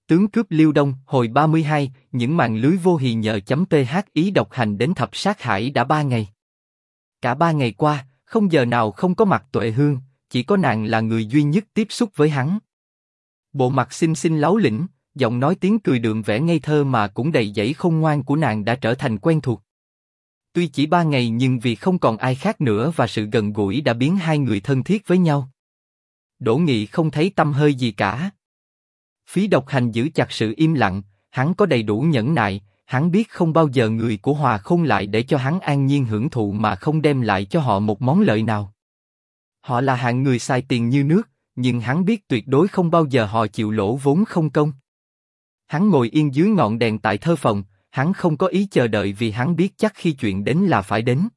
Tướng cướp Liêu Đông, hồi 32, những màn lưới vô hì nhờ .th ý độc hành đến thập sát hải đã 3 ngày. Cả 3 ngày qua, không giờ nào không có mặt Tuệ Hương, chỉ có nàng là người duy nhất tiếp xúc với hắn. Bộ mặt xinh xinh láu lĩnh, giọng nói tiếng cười đượm vẻ ngây thơ mà cũng đầy dẫy khôn ngoan của nàng đã trở thành quen thuộc. Tuy chỉ 3 ngày nhưng vì không còn ai khác nữa và sự gần gũi đã biến hai người thân thiết với nhau. Đỗ Nghị không thấy tăm hơi gì cả. Phí Độc Hành giữ chặt sự im lặng, hắn có đầy đủ nhẫn nại, hắn biết không bao giờ người của Hòa Khôn lại để cho hắn an nhiên hưởng thụ mà không đem lại cho họ một món lợi nào. Họ là hạng người xài tiền như nước, nhưng hắn biết tuyệt đối không bao giờ họ chịu lỗ vốn không công. Hắn ngồi yên dưới ngọn đèn tại thơ phòng, hắn không có ý chờ đợi vì hắn biết chắc khi chuyện đến là phải đến.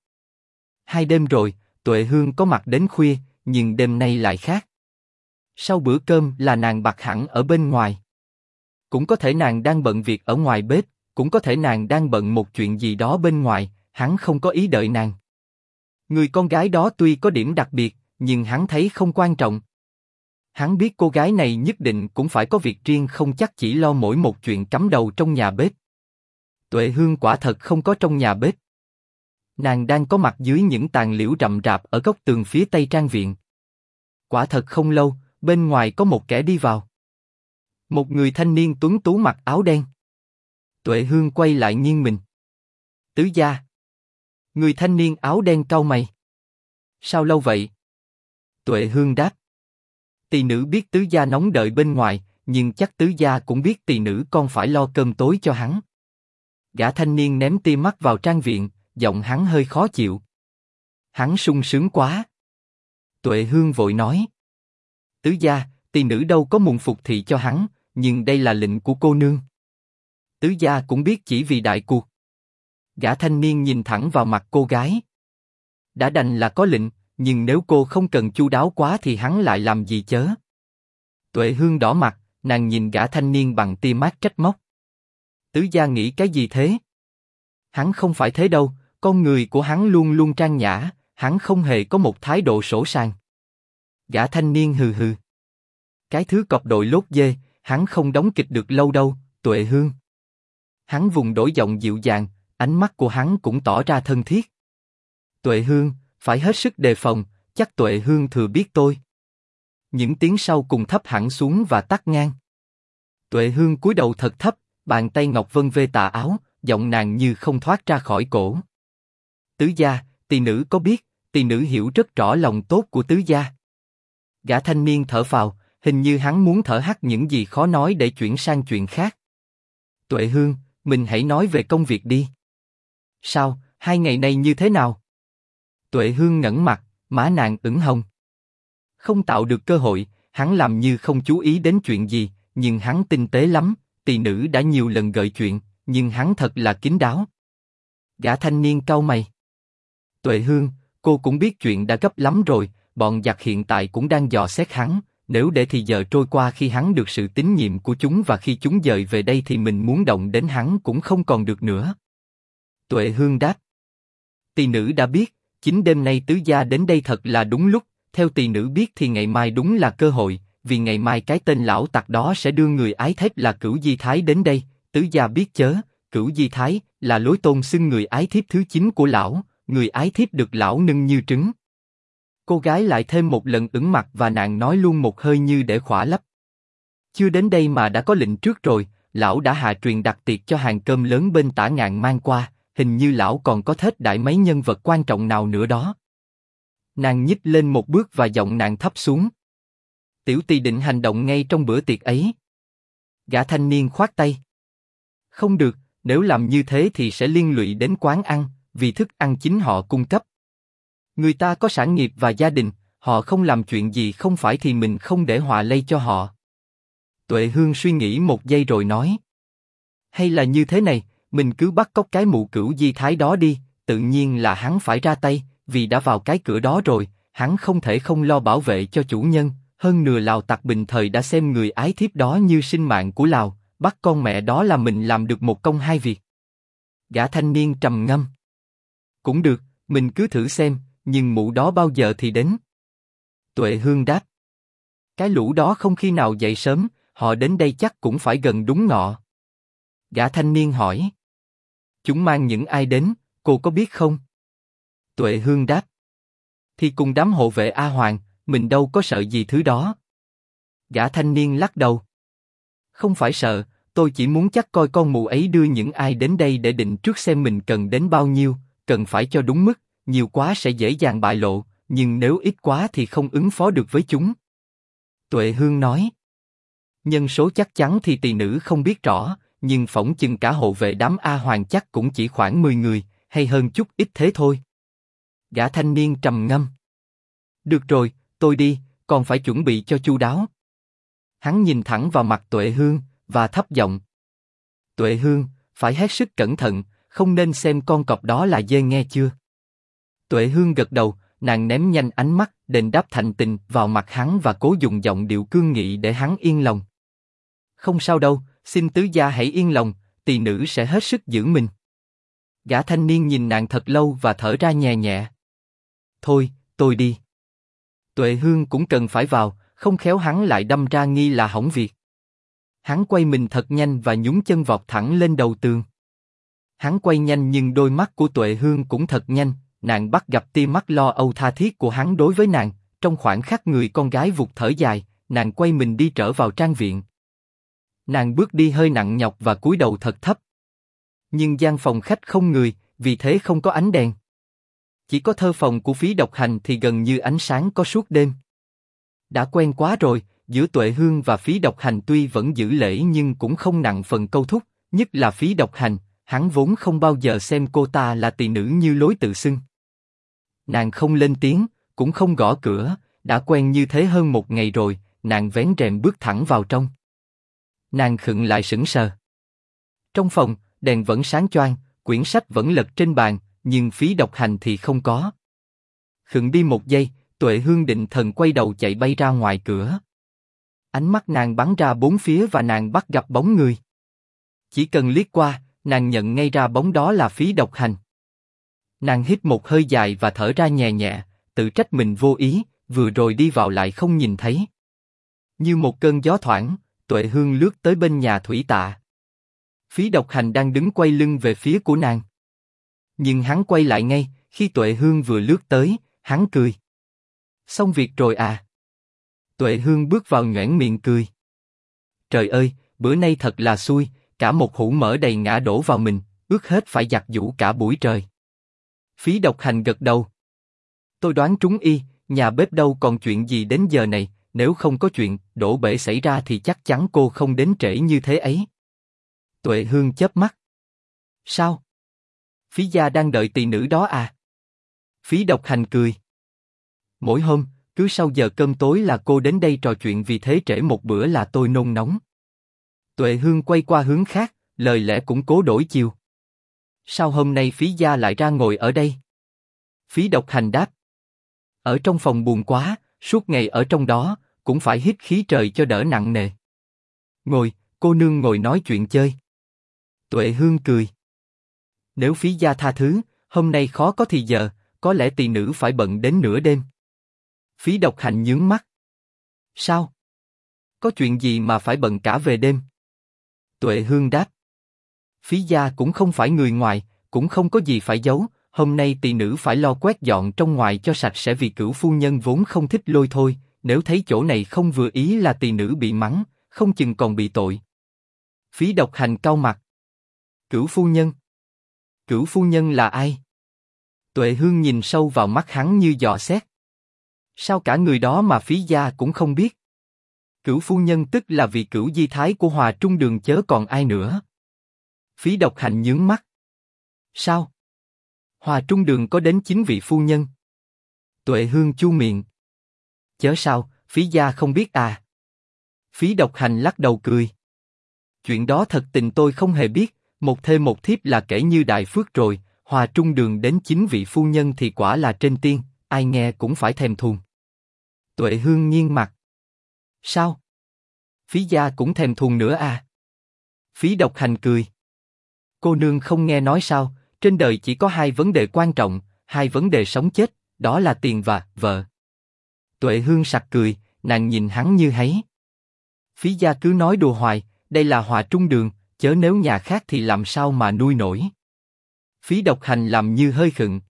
2 đêm rồi, Tuệ Hương có mặt đến khuya, nhưng đêm nay lại khác. Sau bữa cơm là nàng bặt hẳn ở bên ngoài. Cũng có thể nàng đang bận việc ở ngoài bếp, cũng có thể nàng đang bận một chuyện gì đó bên ngoài, hắn không có ý đợi nàng. Người con gái đó tuy có điểm đặc biệt, nhưng hắn thấy không quan trọng. Hắn biết cô gái này nhất định cũng phải có việc riêng không chắc chỉ lo mỗi một chuyện cắm đầu trong nhà bếp. Tuệ Hương quả thật không có trong nhà bếp. Nàng đang có mặt dưới những tàn liễu rậm rạp ở góc tường phía tây trang viện. Quả thật không lâu, bên ngoài có một kẻ đi vào. Một người thanh niên tuấn tú mặc áo đen. Tuệ Hương quay lại nghiêng mình. Tứ gia. Người thanh niên áo đen cau mày. Sao lâu vậy? Tuệ Hương đáp. Tỳ nữ biết tứ gia nóng đợi bên ngoài, nhưng chắc tứ gia cũng biết tỳ nữ con phải lo cơm tối cho hắn. Gã thanh niên ném tia mắt vào trang viện, giọng hắn hơi khó chịu. Hắn sung sướng quá. Tuệ Hương vội nói. Tứ gia, tỳ nữ đâu có mùng phục thị cho hắn, nhưng đây là lệnh của cô nương. Tứ gia cũng biết chỉ vì đại cuộc. Gã thanh niên nhìn thẳng vào mặt cô gái. Đã đành là có lệnh, nhưng nếu cô không cần chu đáo quá thì hắn lại làm gì chớ? Tuệ Hương đỏ mặt, nàng nhìn gã thanh niên bằng tia mắt trách móc. Tứ gia nghĩ cái gì thế? Hắn không phải thế đâu, con người của hắn luôn luôn trang nhã, hắn không hề có một thái độ sỗ sàng. Gã thanh niên hừ hừ. Cái thứ cọp đội lốt dê, hắn không đóng kịch được lâu đâu, Tuệ Hương. Hắn vùng đổi giọng dịu dàng, ánh mắt của hắn cũng tỏ ra thân thiết. Tuệ Hương, phải hết sức đề phòng, chắc Tuệ Hương thừa biết tôi. Những tiếng sau cùng thấp hẳn xuống và tắt ngang. Tuệ Hương cúi đầu thật thấp, bàn tay ngọc vân vê tà áo, giọng nàng như không thoát ra khỏi cổ. Tứ gia, tỳ nữ có biết, tỳ nữ hiểu rất rõ lòng tốt của tứ gia. Gã thanh niên thở phào, hình như hắn muốn thở hắt những gì khó nói để chuyển sang chuyện khác. Tuệ Hương, mình hãy nói về công việc đi. Sao, 2 ngày nay như thế nào? Tuệ Hương ngẩng mặt, má nàng ửng hồng. Không tạo được cơ hội, hắn làm như không chú ý đến chuyện gì, nhưng hắn tinh tế lắm, tỳ nữ đã nhiều lần gợi chuyện, nhưng hắn thật là kín đáo. Gã thanh niên cau mày. Tuệ Hương, cô cũng biết chuyện đã gấp lắm rồi, bọn giặc hiện tại cũng đang dò xét hắn, nếu để thì giờ trôi qua khi hắn được sự tín nhiệm của chúng và khi chúng dời về đây thì mình muốn động đến hắn cũng không còn được nữa. Tuệ Hương đáp. Tỳ nữ đã biết, chính đêm nay tứ gia đến đây thật là đúng lúc, theo tỳ nữ biết thì ngày mai đúng là cơ hội, vì ngày mai cái tên lão tặc đó sẽ đưa người ái thiếp là Cửu Di Thái đến đây, tứ gia biết chớ, Cửu Di Thái là lối tôn xưng người ái thiếp thứ 9 của lão, người ái thiếp được lão nâng như trứng. Cô gái lại thêm một lần ửng mặt và nàng nói luôn một hơi như để khỏa lấp. Chưa đến đây mà đã có lệnh trước rồi, lão đã hạ truyền đặt tiệc cho hàng cơm lớn bên Tả Ngạn mang qua, hình như lão còn có thết đại mấy nhân vật quan trọng nào nữa đó. Nàng nhích lên một bước và giọng nàng thấp xuống. Tiểu tỳ định hành động ngay trong bữa tiệc ấy. Gã thanh niên khoát tay. Không được, nếu làm như thế thì sẽ liên lụy đến quán ăn, vì thức ăn chính họ cung cấp. Người ta có sản nghiệp và gia đình, họ không làm chuyện gì không phải thì mình không để họa lây cho họ. Tuệ Hương suy nghĩ một giây rồi nói. Hay là như thế này, mình cứ bắt cóc cái mụ Cửu Di Thái đó đi, tự nhiên là hắn phải ra tay, vì đã vào cái cửa đó rồi, hắn không thể không lo bảo vệ cho chủ nhân, hơn nửa Lào tặc bình thời đã xem người ái thiếp đó như sinh mạng của Lào, bắt con mẹ đó là mình làm được một công hai việc. Gã thanh niên trầm ngâm. Cũng được, mình cứ thử xem, nhưng mụ đó bao giờ thì đến? Tuệ Hương đáp. Cái lũ đó không khi nào dậy sớm, họ đến đây chắc cũng phải gần đúng ngọ. Gã thanh niên hỏi. Chúng mang những ai đến, cô có biết không? Tuệ Hương đáp. Thì cùng đám hộ vệ A Hoàng, mình đâu có sợ gì thứ đó. Gã thanh niên lắc đầu. Không phải sợ, tôi chỉ muốn chắc coi con mụ ấy đưa những ai đến đây để định trước xem mình cần đến bao nhiêu, cần phải cho đúng mức, nhiều quá sẽ dễ dàng bại lộ, nhưng nếu ít quá thì không ứng phó được với chúng. Tuệ Hương nói. Nhân số chắc chắn thì tỳ nữ không biết rõ, nhưng phỏng chừng cả hộ vệ đám A Hoàng chắc cũng chỉ khoảng 10 người, hay hơn chút ít thế thôi. Gã thanh niên trầm ngâm. Được rồi, tôi đi, còn phải chuẩn bị cho chu đáo. Hắn nhìn thẳng vào mặt Tuệ Hương, và thấp giọng. Tuệ Hương, phải hết sức cẩn thận, không nên xem con cọp đó là dê nghe chưa? Tuệ Hương gật đầu, nàng ném nhanh ánh mắt, đền đáp thành tình vào mặt hắn và cố dùng giọng điệu cương nghị để hắn yên lòng. Không sao đâu, xin tứ gia hãy yên lòng, tỳ nữ sẽ hết sức giữ mình. Gã thanh niên nhìn nàng thật lâu và thở ra nhẹ nhẹ. Thôi, tôi đi. Tuệ Hương cũng cần phải vào, không khéo hắn lại đâm ra nghi là hỏng việc. Hắn quay mình thật nhanh và nhún chân vọt thẳng lên đầu tường. Hắn quay nhanh nhưng đôi mắt của Tuệ Hương cũng thật nhanh, nàng bắt gặp tia mắt lo âu tha thiết của hắn đối với nàng. Trong khoảnh khắc người con gái vụt thở dài, nàng quay mình đi trở vào trang viện. Nàng bước đi hơi nặng nhọc và cúi đầu thật thấp. Nhưng gian phòng khách không người, vì thế không có ánh đèn. Chỉ có thơ phòng của Phí Độc Hành thì gần như ánh sáng có suốt đêm. Đã quen quá rồi, giữa Tuệ Hương và Phí Độc Hành tuy vẫn giữ lễ nhưng cũng không nặng phần câu thúc, nhất là Phí Độc Hành, hắn vốn không bao giờ xem cô ta là tỳ nữ như lối tự xưng. Nàng không lên tiếng, cũng không gõ cửa, đã quen như thế hơn một ngày rồi, nàng vén rèm bước thẳng vào trong. Nàng khựng lại sững sờ. Trong phòng, đèn vẫn sáng choang, quyển sách vẫn lật trên bàn, nhưng Phí Độc Hành thì không có. Khựng đi một giây, Tuệ Hương định thần quay đầu chạy bay ra ngoài cửa. Ánh mắt nàng bắn ra bốn phía và nàng bắt gặp bóng người. Chỉ cần liếc qua, nàng nhận ngay ra bóng đó là Phí Độc Hành. Nàng hít một hơi dài và thở ra nhẹ nhẹ, tự trách mình vô ý, vừa rồi đi vào lại không nhìn thấy. Như một cơn gió thoảng, Tuệ Hương lướt tới bên nhà thủy tạ. Phí Độc Hành đang đứng quay lưng về phía của nàng. Nhưng hắn quay lại ngay, khi Tuệ Hương vừa lướt tới, hắn cười. Xong việc rồi à? Tuệ Hương bước vào nhoẻn miệng cười. Trời ơi, bữa nay thật là xui, cả một hũ mỡ đầy ngã đổ vào mình, ướt hết phải giặt giũ cả buổi trời. Phí Độc Hành gật đầu. Tôi đoán trúng y, nhà bếp đâu còn chuyện gì đến giờ này, nếu không có chuyện đổ bể xảy ra thì chắc chắn cô không đến trễ như thế ấy. Tuệ Hương chớp mắt. Sao? Phí gia đang đợi tỳ nữ đó à? Phí Độc Hành cười. Mỗi hôm, cứ sau giờ cơm tối là cô đến đây trò chuyện, vì thế trễ một bữa là tôi nôn nóng. Tuệ Hương quay qua hướng khác, lời lẽ cũng cố đổi chiều. Sao hôm nay Phí gia lại ra ngồi ở đây? Phí Độc Hành đáp. Ở trong phòng buồn quá, suốt ngày ở trong đó, cũng phải hít khí trời cho đỡ nặng nề. Ngồi, cô nương ngồi nói chuyện chơi. Tuệ Hương cười. Nếu Phí gia tha thứ, hôm nay khó có thì giờ, có lẽ tỳ nữ phải bận đến nửa đêm. Phí Độc Hành nhướng mắt. Sao? Có chuyện gì mà phải bận cả về đêm? Tuệ Hương đáp. Phí gia cũng không phải người ngoài, cũng không có gì phải giấu, hôm nay tỳ nữ phải lo quét dọn trong ngoài cho sạch sẽ vì cửu phu nhân vốn không thích lôi thôi, nếu thấy chỗ này không vừa ý là tỳ nữ bị mắng, không chừng còn bị tội. Phí Độc Hành cau mặt. Cửu phu nhân? Cửu phu nhân là ai? Tuệ Hương nhìn sâu vào mắt hắn như dò xét. Sao cả người đó mà Phí gia cũng không biết? Cửu phu nhân tức là vị cửu di thái của Hòa Trung Đường chớ còn ai nữa. Phí Độc Hành nhướng mắt. Sao? Hòa Trung Đường có đến 9 vị phu nhân. Tuệ Hương chu miệng. Chớ sao, Phí gia không biết à? Phí Độc Hành lắc đầu cười. Chuyện đó thật tình tôi không hề biết, một thê một thiếp là kể như đại phước rồi, Hòa Trung Đường đến 9 vị phu nhân thì quả là trên tiên, ai nghe cũng phải thèm thuồng. Tuệ Hương nghiêng mặt. Sao? Phí gia cũng thèm thuồng nữa à? Phí Độc Hành cười. Cô nương không nghe nói sao, trên đời chỉ có hai vấn đề quan trọng, hai vấn đề sống chết, đó là tiền và vợ. Tuệ Hương sặc cười, nàng nhìn hắn như háy. Phí gia cứ nói đùa hoài, đây là Hòa Trung Đường, chớ nếu nhà khác thì làm sao mà nuôi nổi. Phí Độc Hành làm như hơi khựng.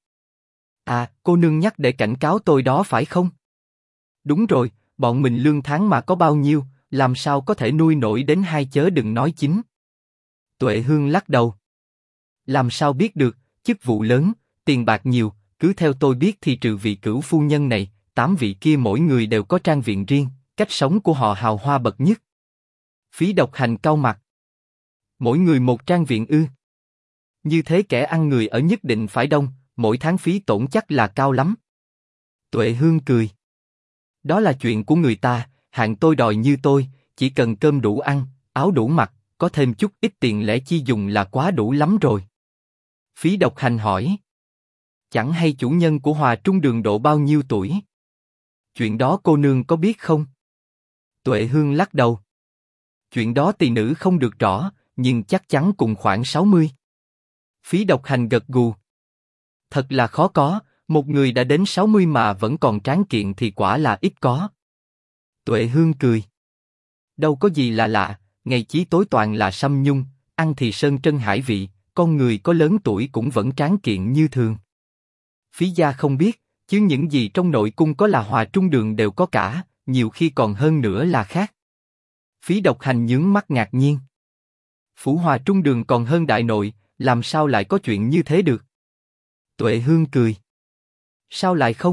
À, cô nương nhắc để cảnh cáo tôi đó phải không? Đúng rồi, bọn mình lương tháng mà có bao nhiêu, làm sao có thể nuôi nổi đến hai chớ đừng nói chính. Tuệ Hương lắc đầu. Làm sao biết được, chức vụ lớn, tiền bạc nhiều, cứ theo tôi biết thì trừ vị Cửu phu nhân này, 8 vị kia mỗi người đều có trang viện riêng, cách sống của họ hào hoa bậc nhất. Phí Độc Hành cau mặt. Mỗi người một trang viện ư? Như thế kẻ ăn người ở nhất định phải đông, mỗi tháng phí tổn chắc là cao lắm. Tuệ Hương cười. Đó là chuyện của người ta, hạng tôi đòi như tôi, chỉ cần cơm đủ ăn, áo đủ mặc, có thêm chút ít tiền lẻ chi dùng là quá đủ lắm rồi. Phí Độc Hành hỏi. Chẳng hay chủ nhân của Hòa Trung Đường độ bao nhiêu tuổi? Chuyện đó cô nương có biết không? Tuệ Hương lắc đầu. Chuyện đó tỳ nữ không được rõ, nhưng chắc chắn cùng khoảng 60. Phí Độc Hành gật gù. Thật là khó có, một người đã đến 60 mà vẫn còn tráng kiện thì quả là ít có. Tuệ Hương cười. Đâu có gì là lạ, ngày chí tối toàn là sâm nhung, ăn thì sơn trân hải vị, con người có lớn tuổi cũng vẫn tráng kiện như thường. Phí gia không biết, chứ những gì trong nội cung có là Hòa Trung Đường đều có cả, nhiều khi còn hơn nữa là khác. Phí Độc Hành nhướng mắt ngạc nhiên. Phủ Hòa Trung Đường còn hơn đại nội, làm sao lại có chuyện như thế được? Tuệ Hương cười. Sao lại không?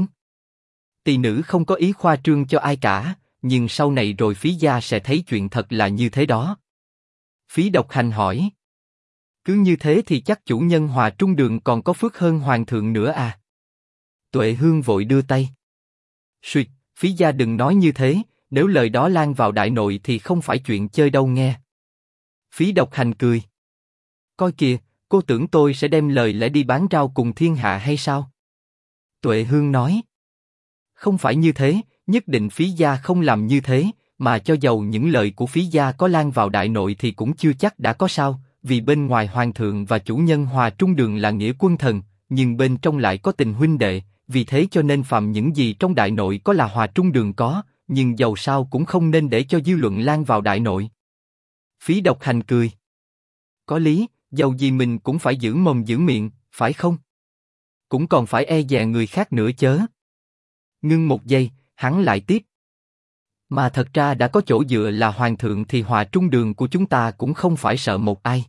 Tỳ nữ không có ý khoa trương cho ai cả, nhưng sau này rồi Phí gia sẽ thấy chuyện thật là như thế đó. Phí Độc Hành hỏi. Cứ như thế thì chắc chủ nhân Hòa Trung Đường còn có phước hơn hoàng thượng nữa à? Tuệ Hương vội đưa tay. Suyệt, Phí gia đừng nói như thế, nếu lời đó lan vào đại nội thì không phải chuyện chơi đâu nghe. Phí Độc Hành cười. Coi kìa, cô tưởng tôi sẽ đem lời lẽ đi bán rau cùng thiên hạ hay sao? Tuệ Hương nói. Không phải như thế, nhất định Phí gia không làm như thế, mà cho dầu những lời của Phí gia có lan vào đại nội thì cũng chưa chắc đã có sao, vì bên ngoài hoàng thượng và chủ nhân Hòa Trung Đường là nghĩa quân thần, nhưng bên trong lại có tình huynh đệ, vì thế cho nên phạm những gì trong đại nội có là Hòa Trung Đường có, nhưng dầu sao cũng không nên để cho dư luận lan vào đại nội. Phí Độc Hành cười. Có lý, dầu gì mình cũng phải giữ mồm giữ miệng, phải không? Cũng còn phải e dè người khác nữa chớ. Ngưng một giây, hắn lại tiếp. Mà thật ra đã có chỗ dựa là hoàng thượng thì Hòa Trung Đường của chúng ta cũng không phải sợ một ai.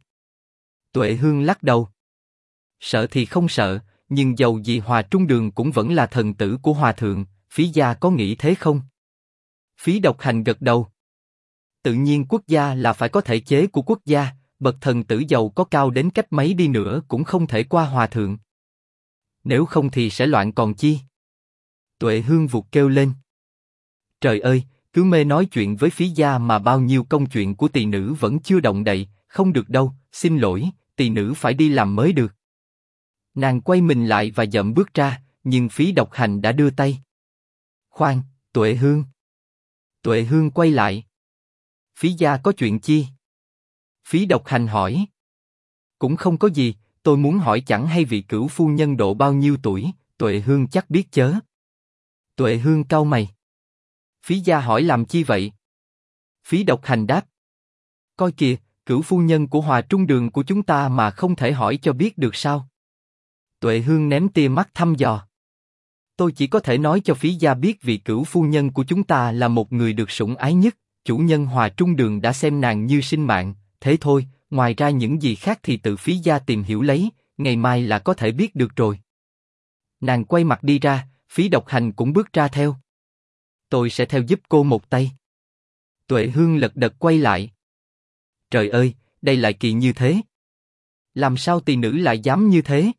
Tuệ Hương lắc đầu. Sợ thì không sợ, nhưng dầu gì Hòa Trung Đường cũng vẫn là thần tử của Hòa thượng, Phí gia có nghĩ thế không? Phí Độc Hành gật đầu. Tự nhiên quốc gia là phải có thể chế của quốc gia, bậc thần tử dầu có cao đến cách mấy đi nữa cũng không thể qua Hòa thượng. Nếu không thì sẽ loạn còn chi. Tuệ Hương vụt kêu lên. Trời ơi, cứ mê nói chuyện với Phí gia mà bao nhiêu công chuyện của tỳ nữ vẫn chưa động đậy, không được đâu, xin lỗi, tỳ nữ phải đi làm mới được. Nàng quay mình lại và dậm bước ra, nhưng Phí Độc Hành đã đưa tay. Khoan, Tuệ Hương. Tuệ Hương quay lại. Phí gia có chuyện chi? Phí Độc Hành hỏi. Cũng không có gì, tôi muốn hỏi chẳng hay vị Cửu phu nhân độ bao nhiêu tuổi, Tuệ Hương chắc biết chớ. Tuệ Hương cau mày. Phí gia hỏi làm chi vậy? Phí Độc Hành đáp. Coi kìa, Cửu phu nhân của Hòa Trung Đường của chúng ta mà không thể hỏi cho biết được sao? Tuệ Hương ném tia mắt thăm dò. Tôi chỉ có thể nói cho Phí gia biết vị Cửu phu nhân của chúng ta là một người được sủng ái nhất, chủ nhân Hòa Trung Đường đã xem nàng như sinh mạng, thế thôi, ngoài ra những gì khác thì tự Phí gia tìm hiểu lấy, ngày mai là có thể biết được rồi. Nàng quay mặt đi ra, Phí Độc Hành cũng bước ra theo. Tôi sẽ theo giúp cô một tay. Tuệ Hương lật đật quay lại. Trời ơi, đây lại kỳ như thế. Làm sao tỳ nữ lại dám như thế?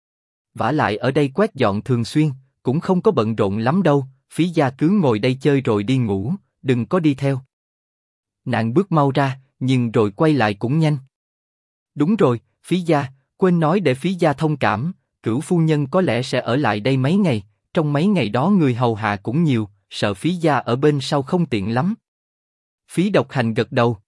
Vả lại ở đây quét dọn thường xuyên, cũng không có bận rộn lắm đâu, Phí gia cứ ngồi đây chơi rồi đi ngủ, đừng có đi theo. Nàng bước mau ra, nhưng rồi quay lại cũng nhanh. Đúng rồi, Phí gia, quên nói để Phí gia thông cảm, Cửu phu nhân có lẽ sẽ ở lại đây mấy ngày, trong mấy ngày đó người hầu hạ cũng nhiều, sợ Phí gia ở bên sau không tiện lắm. Phí Độc Hành gật đầu.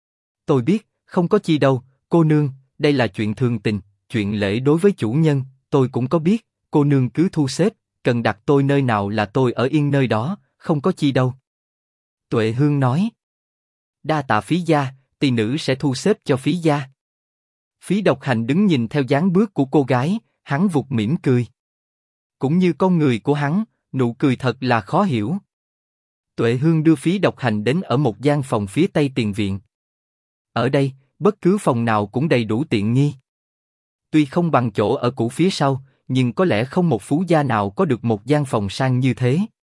Tôi biết, không có chi đâu, cô nương, đây là chuyện thường tình, chuyện lễ đối với chủ nhân, tôi cũng có biết, cô nương cứ thu xếp, cần đặt tôi nơi nào là tôi ở yên nơi đó, không có chi đâu. Tuệ Hương nói. Đa tạ phí gia, tỳ nữ sẽ thu xếp cho phí gia. Phí Độc Hành đứng nhìn theo dáng bước của cô gái, hắn vụt mỉm cười. Cũng như con người của hắn, nụ cười thật là khó hiểu. Tuệ Hương đưa Phí Độc Hành đến ở một gian phòng phía tây tiền viện. Ở đây, bất cứ phòng nào cũng đầy đủ tiện nghi. Tuy không bằng chỗ ở cũ phía sau, nhưng có lẽ không một phú gia nào có được một gian phòng sang như thế.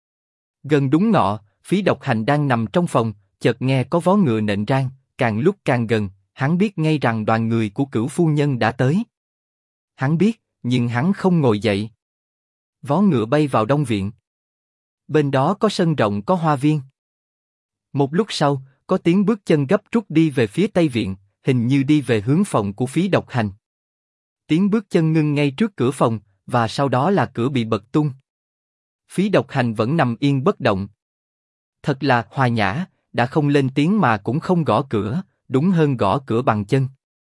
Gần đúng ngọ, Phí Độc Hành đang nằm trong phòng, chợt nghe có vó ngựa nện rang, càng lúc càng gần, hắn biết ngay rằng đoàn người của Cửu phu nhân đã tới. Hắn biết, nhưng hắn không ngồi dậy. Vó ngựa bay vào đông viện. Bên đó có sân rộng có hoa viên. Một lúc sau, có tiếng bước chân gấp rút đi về phía tây viện, hình như đi về hướng phòng của Phí Độc Hành. Tiếng bước chân ngưng ngay trước cửa phòng, và sau đó là cửa bị bật tung. Phí Độc Hành vẫn nằm yên bất động. Thật là hòa nhã, đã không lên tiếng mà cũng không gõ cửa, đúng hơn gõ cửa bằng chân.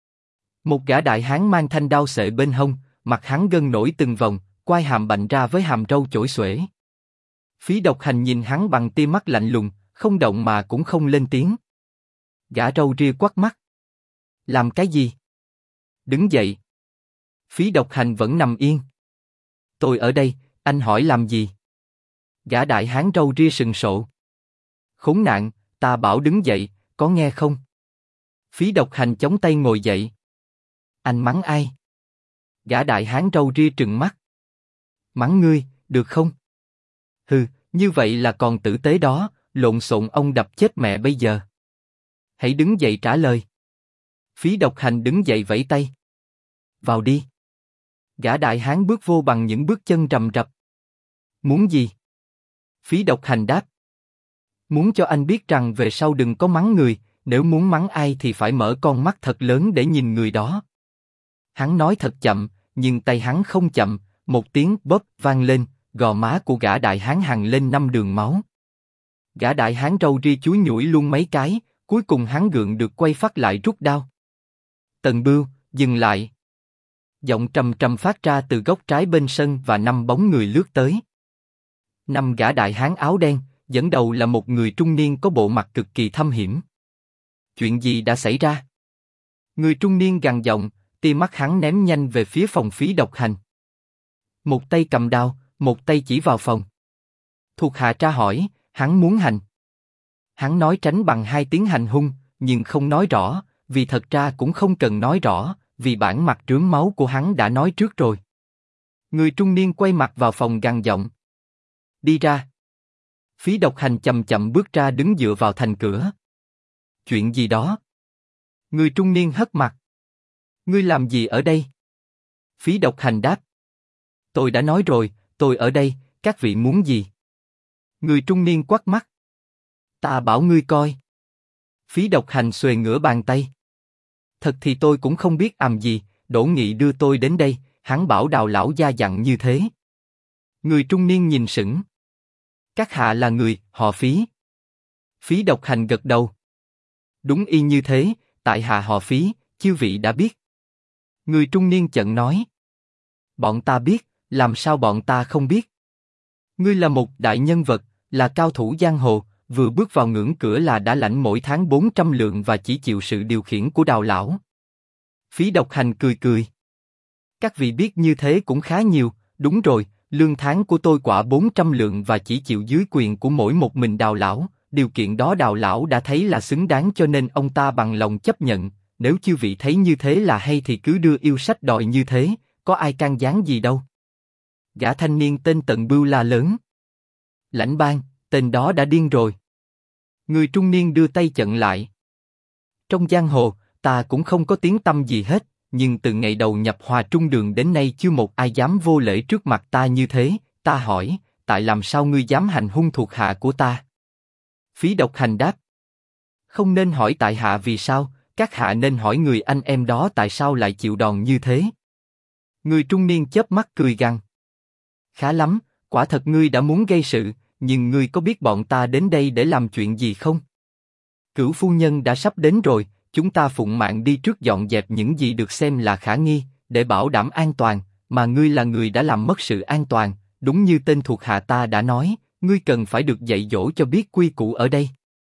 Một gã đại hán mang thanh đao xệ bên hông, mặt hắn gân nổi từng vòng, quai hàm bạnh ra với hàm râu chổi xuể. Phí Độc Hành nhìn hắn bằng tia mắt lạnh lùng, không động mà cũng không lên tiếng. Gã râu ria quắt mắt. Làm cái gì? Đứng dậy. Phí Độc Hành vẫn nằm yên. Tôi ở đây, anh hỏi làm gì? Gã đại hán râu ria sừng sộ. Khốn nạn, ta bảo đứng dậy, có nghe không? Phí Độc Hành chống tay ngồi dậy. Anh mắng ai? Gã đại hán râu ria trừng mắt. Mắng ngươi, được không? Hừ, như vậy là còn tử tế đó, lộn xộn ông đập chết mẹ bây giờ. Hãy đứng dậy trả lời. Phí Độc Hành đứng dậy vẫy tay. Vào đi. Gã đại hán bước vô bằng những bước chân rầm rập. Muốn gì? Phí Độc Hành đáp. Muốn cho anh biết rằng về sau đừng có mắng người, nếu muốn mắng ai thì phải mở con mắt thật lớn để nhìn người đó. Hắn nói thật chậm, nhưng tay hắn không chậm, một tiếng bóp vang lên, gò má của gã đại hán hằn lên 5 đường máu. Gã đại hán râu ria chúi nhủi luôn mấy cái, cuối cùng hắn gượng được quay phát lại rút đao. Tần Bưu, dừng lại. Giọng trầm trầm phát ra từ góc trái bên sân và 5 bóng người lướt tới. 5 gã đại hán áo đen, dẫn đầu là một người trung niên có bộ mặt cực kỳ thâm hiểm. Chuyện gì đã xảy ra? Người trung niên gằn giọng, tia mắt hắn ném nhanh về phía phòng Phí Độc Hành. Một tay cầm đao, một tay chỉ vào phòng. Thuộc hạ tra hỏi, hắn muốn hành. Hắn nói tránh bằng 2 tiếng hành hung, nhưng không nói rõ, vì thật ra cũng không cần nói rõ, vì bản mặt rướm máu của hắn đã nói trước rồi. Người trung niên quay mặt vào phòng gằn giọng. Đi ra. Phí Độc Hành chậm chậm bước ra đứng dựa vào thành cửa. Chuyện gì đó? Người trung niên hất mặt. Ngươi làm gì ở đây? Phí Độc Hành đáp. Tôi đã nói rồi, tôi ở đây, các vị muốn gì? Người trung niên quắt mắt. Ta bảo ngươi coi. Phí Độc Hành xuề ngửa bàn tay. Thật thì tôi cũng không biết làm gì, Đỗ Nghị đưa tôi đến đây, hắn bảo Đào lão gia dặn như thế. Người trung niên nhìn sững. Các hạ là người, họ Phí. Phí Độc Hành gật đầu. Đúng y như thế, tại hạ họ Phí, chư vị đã biết. Người trung niên chợt nói. Bọn ta biết, làm sao bọn ta không biết? Ngươi là một đại nhân vật, là cao thủ giang hồ, vừa bước vào ngưỡng cửa là đã lãnh mỗi tháng 400 lượng và chỉ chịu sự điều khiển của Đào lão. Phí Độc Hành cười cười. Các vị biết như thế cũng khá nhiều, đúng rồi, lương tháng của tôi quả 400 lượng và chỉ chịu dưới quyền của mỗi một mình Đào lão, điều kiện đó Đào lão đã thấy là xứng đáng cho nên ông ta bằng lòng chấp nhận, nếu chư vị thấy như thế là hay thì cứ đưa yêu sách đòi như thế, có ai can gián gì đâu. Gã thanh niên tên Tần Bưu la lớn. Lãnh Bang, tên đó đã điên rồi. Người trung niên đưa tay chặn lại. Trong giang hồ, ta cũng không có tiếng tăm gì hết, nhưng từ ngày đầu nhập Hòa Trung Đường đến nay chưa một ai dám vô lễ trước mặt ta như thế. Ta hỏi, tại làm sao ngươi dám hành hung thuộc hạ của ta? Phí Độc Hành đáp. Không nên hỏi tại hạ vì sao, các hạ nên hỏi người anh em đó tại sao lại chịu đòn như thế. Người trung niên chớp mắt cười gằn. Khá lắm, quả thật ngươi đã muốn gây sự, nhưng ngươi có biết bọn ta đến đây để làm chuyện gì không? Cửu phu nhân đã sắp đến rồi, chúng ta phụng mạng đi trước dọn dẹp những gì được xem là khả nghi, để bảo đảm an toàn, mà ngươi là người đã làm mất sự an toàn, đúng như tên thuộc hạ ta đã nói, ngươi cần phải được dạy dỗ cho biết quy củ ở đây.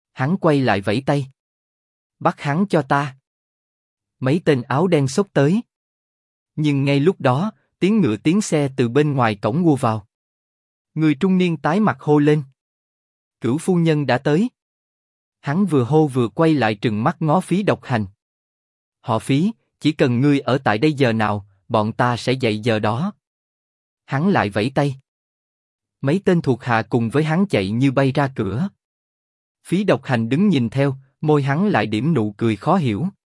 Hắn quay lại vẫy tay. Bắt hắn cho ta. Mấy tên áo đen xốc tới. Nhưng ngay lúc đó, tiếng ngựa tiếng xe từ bên ngoài cổng ùa vào. Người trung niên tái mặt hô lên. Cửu phu nhân đã tới. Hắn vừa hô vừa quay lại trừng mắt ngó Phí Độc Hành. Họ Phí, chỉ cần ngươi ở tại đây giờ nào, bọn ta sẽ dậy giờ đó. Hắn lại vẫy tay. Mấy tên thuộc hạ cùng với hắn chạy như bay ra cửa. Phí Độc Hành đứng nhìn theo, môi hắn lại điểm nụ cười khó hiểu.